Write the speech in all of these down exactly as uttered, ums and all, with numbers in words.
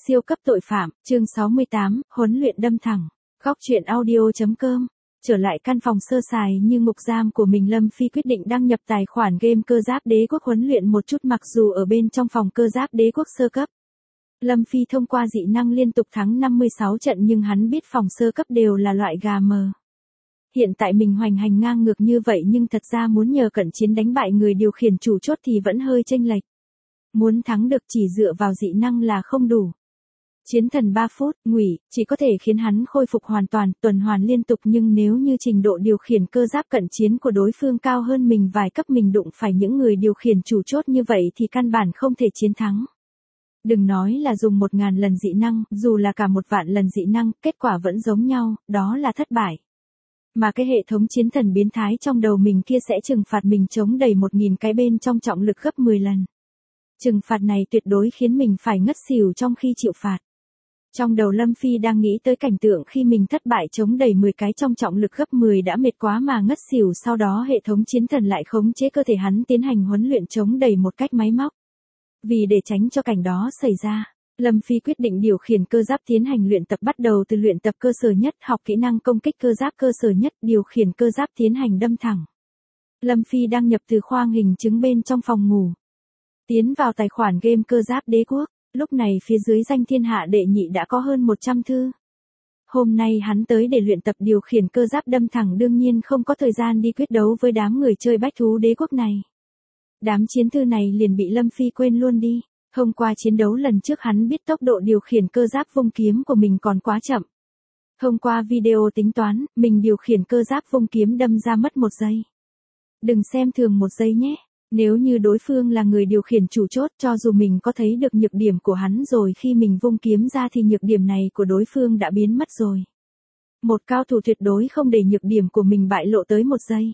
Siêu cấp tội phạm, chương sáu mươi tám, huấn luyện đâm thẳng. Góc truyện audio.com. Trở lại căn phòng sơ sài như ngục giam của mình, Lâm Phi quyết định đăng nhập tài khoản game Cơ Giáp Đế Quốc huấn luyện một chút. Mặc dù ở bên trong phòng Cơ Giáp Đế Quốc sơ cấp, Lâm Phi thông qua dị năng liên tục thắng năm mươi sáu trận, nhưng hắn biết phòng sơ cấp đều là loại gà mờ. Hiện tại mình hoành hành ngang ngược như vậy, nhưng thật ra muốn nhờ cận chiến đánh bại người điều khiển chủ chốt thì vẫn hơi chênh lệch. Muốn thắng được chỉ dựa vào dị năng là không đủ. Chiến thần ba phút, ngụy, chỉ có thể khiến hắn khôi phục hoàn toàn, tuần hoàn liên tục, nhưng nếu như trình độ điều khiển cơ giáp cận chiến của đối phương cao hơn mình vài cấp, mình đụng phải những người điều khiển chủ chốt như vậy thì căn bản không thể chiến thắng. Đừng nói là dùng một ngàn lần dị năng, dù là cả một vạn lần dị năng, kết quả vẫn giống nhau, đó là thất bại. Mà cái hệ thống chiến thần biến thái trong đầu mình kia sẽ trừng phạt mình chống đầy một nghìn cái bên trong trọng lực gấp mười lần. Trừng phạt này tuyệt đối khiến mình phải ngất xỉu trong khi chịu phạt. Trong đầu Lâm Phi đang nghĩ tới cảnh tượng khi mình thất bại chống đầy mười cái trong trọng lực gấp mười đã mệt quá mà ngất xỉu, sau đó hệ thống chiến thần lại khống chế cơ thể hắn tiến hành huấn luyện chống đầy một cách máy móc. Vì để tránh cho cảnh đó xảy ra, Lâm Phi quyết định điều khiển cơ giáp tiến hành luyện tập, bắt đầu từ luyện tập cơ sở nhất, học kỹ năng công kích cơ giáp cơ sở nhất, điều khiển cơ giáp tiến hành đâm thẳng. Lâm Phi đăng nhập từ khoang hình chứng bên trong phòng ngủ. Tiến vào tài khoản game Cơ Giáp Đế Quốc, lúc này phía dưới danh thiên hạ đệ nhị đã có hơn một trăm thư. Hôm nay hắn tới để luyện tập điều khiển cơ giáp đâm thẳng, đương nhiên không có thời gian đi quyết đấu với đám người chơi bách thú đế quốc này. Đám chiến thư này liền bị Lâm Phi quên luôn đi. Hôm qua chiến đấu lần trước hắn biết tốc độ điều khiển cơ giáp vung kiếm của mình còn quá chậm. Hôm qua video tính toán, mình điều khiển cơ giáp vung kiếm đâm ra mất một giây. Đừng xem thường một giây nhé. Nếu như đối phương là người điều khiển chủ chốt, cho dù mình có thấy được nhược điểm của hắn rồi, khi mình vung kiếm ra thì nhược điểm này của đối phương đã biến mất rồi. Một cao thủ tuyệt đối không để nhược điểm của mình bại lộ tới một giây.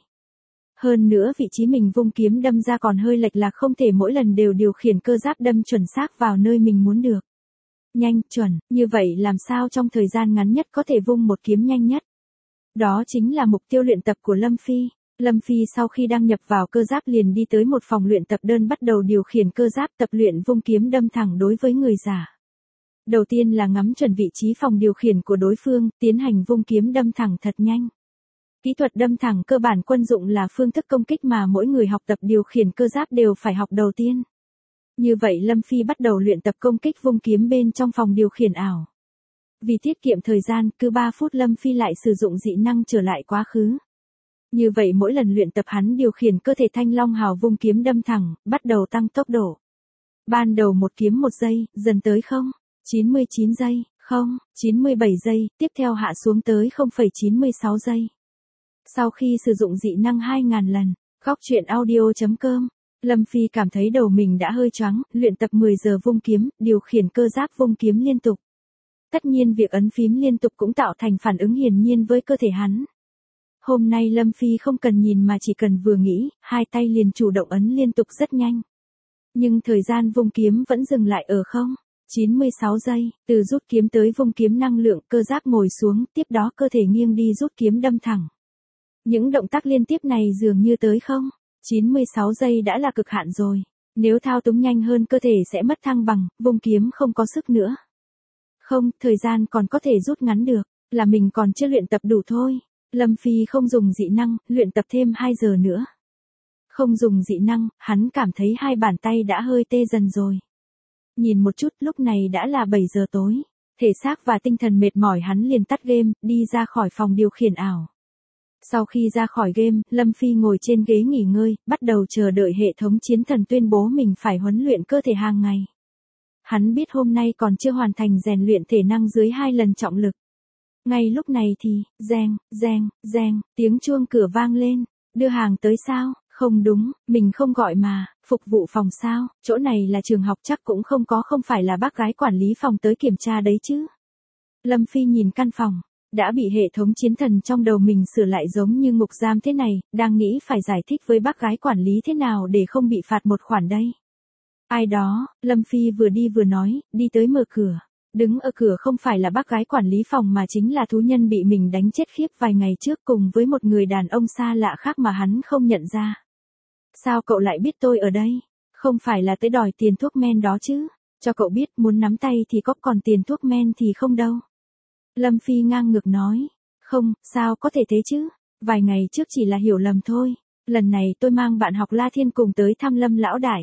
Hơn nữa vị trí mình vung kiếm đâm ra còn hơi lệch lạc, không thể mỗi lần đều điều khiển cơ giáp đâm chuẩn xác vào nơi mình muốn được. Nhanh, chuẩn, như vậy làm sao trong thời gian ngắn nhất có thể vung một kiếm nhanh nhất? Đó chính là mục tiêu luyện tập của Lâm Phi. Lâm Phi sau khi đăng nhập vào cơ giáp liền đi tới một phòng luyện tập đơn, bắt đầu điều khiển cơ giáp tập luyện vung kiếm đâm thẳng đối với người giả. Đầu tiên là ngắm chuẩn vị trí phòng điều khiển của đối phương, tiến hành vung kiếm đâm thẳng thật nhanh. Kỹ thuật đâm thẳng cơ bản quân dụng là phương thức công kích mà mỗi người học tập điều khiển cơ giáp đều phải học đầu tiên. Như vậy Lâm Phi bắt đầu luyện tập công kích vung kiếm bên trong phòng điều khiển ảo. Vì tiết kiệm thời gian, cứ ba phút Lâm Phi lại sử dụng dị năng trở lại quá khứ. Như vậy mỗi lần luyện tập hắn điều khiển cơ thể thanh long hào vung kiếm đâm thẳng, bắt đầu tăng tốc độ. Ban đầu một kiếm một giây, dần tới không, chín mươi chín giây, không, chín mươi bảy giây, tiếp theo hạ xuống tới không phẩy chín mươi sáu giây. Sau khi sử dụng dị năng hai nghìn lần, góc truyện audio.com, Lâm Phi cảm thấy đầu mình đã hơi choáng, luyện tập mười giờ vung kiếm, điều khiển cơ giáp vung kiếm liên tục. Tất nhiên việc ấn phím liên tục cũng tạo thành phản ứng hiển nhiên với cơ thể hắn. Hôm nay Lâm Phi không cần nhìn mà chỉ cần vừa nghĩ, hai tay liền chủ động ấn liên tục rất nhanh. Nhưng thời gian vung kiếm vẫn dừng lại ở không, chín mươi sáu giây, từ rút kiếm tới vung kiếm năng lượng, cơ giáp ngồi xuống, tiếp đó cơ thể nghiêng đi rút kiếm đâm thẳng. Những động tác liên tiếp này dường như tới không, chín mươi sáu giây đã là cực hạn rồi. Nếu thao túng nhanh hơn cơ thể sẽ mất thăng bằng, vung kiếm không có sức nữa. Không, thời gian còn có thể rút ngắn được, là mình còn chưa luyện tập đủ thôi. Lâm Phi không dùng dị năng, luyện tập thêm hai giờ nữa. Không dùng dị năng, hắn cảm thấy hai bàn tay đã hơi tê dần rồi. Nhìn một chút, lúc này đã là bảy giờ tối. Thể xác và tinh thần mệt mỏi, hắn liền tắt game, đi ra khỏi phòng điều khiển ảo. Sau khi ra khỏi game, Lâm Phi ngồi trên ghế nghỉ ngơi, bắt đầu chờ đợi hệ thống chiến thần tuyên bố mình phải huấn luyện cơ thể hàng ngày. Hắn biết hôm nay còn chưa hoàn thành rèn luyện thể năng dưới hai lần trọng lực. Ngay lúc này thì, reng, reng, reng, tiếng chuông cửa vang lên. Đưa hàng tới sao? Không đúng, mình không gọi mà. Phục vụ phòng sao? Chỗ này là trường học chắc cũng không có, không phải là bác gái quản lý phòng tới kiểm tra đấy chứ. Lâm Phi nhìn căn phòng, đã bị hệ thống chiến thần trong đầu mình sửa lại giống như ngục giam thế này, đang nghĩ phải giải thích với bác gái quản lý thế nào để không bị phạt một khoản đây. Ai đó, Lâm Phi vừa đi vừa nói, đi tới mở cửa. Đứng ở cửa không phải là bác gái quản lý phòng mà chính là thú nhân bị mình đánh chết khiếp vài ngày trước cùng với một người đàn ông xa lạ khác mà hắn không nhận ra. Sao cậu lại biết tôi ở đây? Không phải là tới đòi tiền thuốc men đó chứ? Cho cậu biết muốn nắm tay thì có, còn tiền thuốc men thì không đâu. Lâm Phi ngang ngược nói. Không, sao có thể thế chứ? Vài ngày trước chỉ là hiểu lầm thôi. Lần này tôi mang bạn học La Thiên cùng tới thăm Lâm lão đại.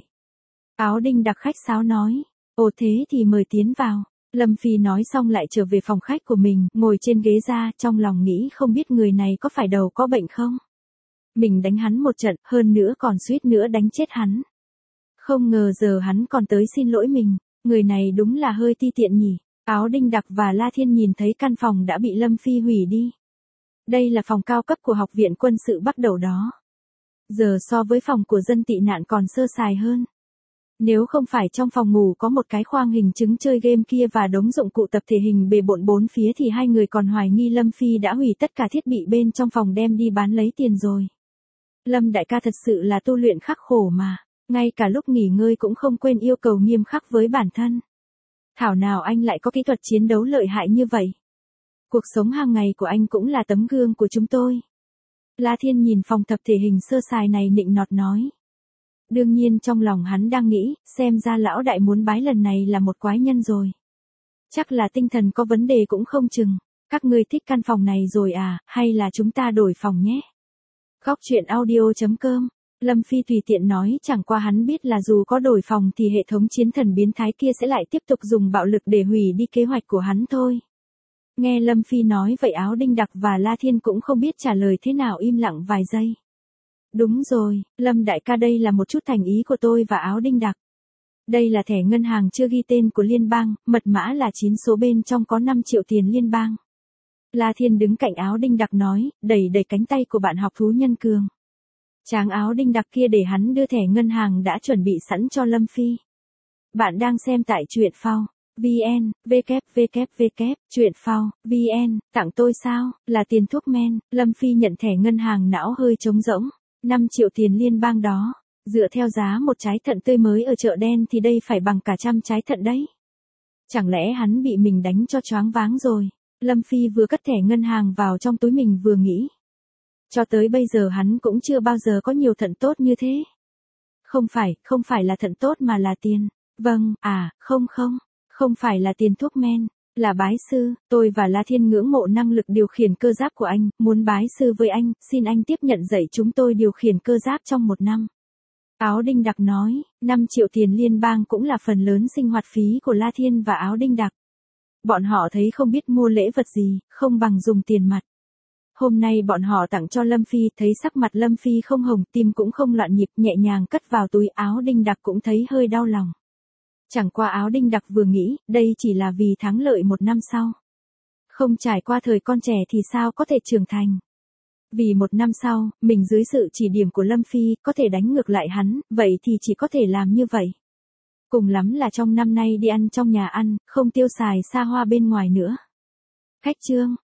Áo đinh đặc khách sáo nói. Ồ thế thì mời tiến vào. Lâm Phi nói xong lại trở về phòng khách của mình, ngồi trên ghế ra, trong lòng nghĩ không biết người này có phải đầu có bệnh không? Mình đánh hắn một trận, hơn nữa còn suýt nữa đánh chết hắn. Không ngờ giờ hắn còn tới xin lỗi mình, người này đúng là hơi ti tiện nhỉ. Áo đinh đặc và La Thiên nhìn thấy căn phòng đã bị Lâm Phi hủy đi. Đây là phòng cao cấp của học viện quân sự Bắc Đầu đó. Giờ so với phòng của dân tị nạn còn sơ sài hơn. Nếu không phải trong phòng ngủ có một cái khoang hình trứng chơi game kia và đống dụng cụ tập thể hình bề bộn bốn phía thì hai người còn hoài nghi Lâm Phi đã hủy tất cả thiết bị bên trong phòng đem đi bán lấy tiền rồi. Lâm đại ca thật sự là tu luyện khắc khổ mà, ngay cả lúc nghỉ ngơi cũng không quên yêu cầu nghiêm khắc với bản thân. Thảo nào anh lại có kỹ thuật chiến đấu lợi hại như vậy. Cuộc sống hàng ngày của anh cũng là tấm gương của chúng tôi. La Thiên nhìn phòng tập thể hình sơ sài này nịnh nọt nói. Đương nhiên trong lòng hắn đang nghĩ, xem ra lão đại muốn bái lần này là một quái nhân rồi. Chắc là tinh thần có vấn đề cũng không chừng. Các ngươi thích căn phòng này rồi à, hay là chúng ta đổi phòng nhé? Góc truyện audio chấm com. Lâm Phi tùy tiện nói, chẳng qua hắn biết là dù có đổi phòng thì hệ thống chiến thần biến thái kia sẽ lại tiếp tục dùng bạo lực để hủy đi kế hoạch của hắn thôi. Nghe Lâm Phi nói vậy Áo đinh đặc và La Thiên cũng không biết trả lời thế nào, im lặng vài giây. Đúng rồi, Lâm đại ca, đây là một chút thành ý của tôi và Áo đinh đặc. Đây là thẻ ngân hàng chưa ghi tên của liên bang, mật mã là chín số, bên trong có năm triệu tiền liên bang. La Thiên đứng cạnh Áo đinh đặc nói, đẩy đẩy cánh tay của bạn học thú nhân cường. Chàng Áo đinh đặc kia để hắn đưa thẻ ngân hàng đã chuẩn bị sẵn cho Lâm Phi. Bạn đang xem tại truyện phao vn, www, truyện phao vn, tặng tôi sao, là tiền thuốc men. Lâm Phi nhận thẻ ngân hàng, não hơi trống rỗng. năm triệu tiền liên bang đó, dựa theo giá một trái thận tươi mới ở chợ đen thì đây phải bằng cả trăm trái thận đấy. Chẳng lẽ hắn bị mình đánh cho choáng váng rồi? Lâm Phi vừa cất thẻ ngân hàng vào trong túi mình vừa nghĩ. Cho tới bây giờ hắn cũng chưa bao giờ có nhiều thận tốt như thế. Không phải, không phải là thận tốt mà là tiền. Vâng, à, không không, không phải là tiền thuốc men, là bái sư. Tôi và La Thiên ngưỡng mộ năng lực điều khiển cơ giáp của anh, muốn bái sư với anh, xin anh tiếp nhận dạy chúng tôi điều khiển cơ giáp trong một năm. Áo đinh đặc nói, năm triệu tiền liên bang cũng là phần lớn sinh hoạt phí của La Thiên và Áo đinh đặc. Bọn họ thấy không biết mua lễ vật gì, không bằng dùng tiền mặt. Hôm nay bọn họ tặng cho Lâm Phi, thấy sắc mặt Lâm Phi không hồng, tim cũng không loạn nhịp, nhẹ nhàng cất vào túi. Áo đinh đặc cũng thấy hơi đau lòng. Chẳng qua Áo đinh đặc vừa nghĩ, đây chỉ là vì thắng lợi một năm sau. Không trải qua thời con trẻ thì sao có thể trưởng thành. Vì một năm sau, mình dưới sự chỉ điểm của Lâm Phi, có thể đánh ngược lại hắn, vậy thì chỉ có thể làm như vậy. Cùng lắm là trong năm nay đi ăn trong nhà ăn, không tiêu xài xa hoa bên ngoài nữa. Khách trương.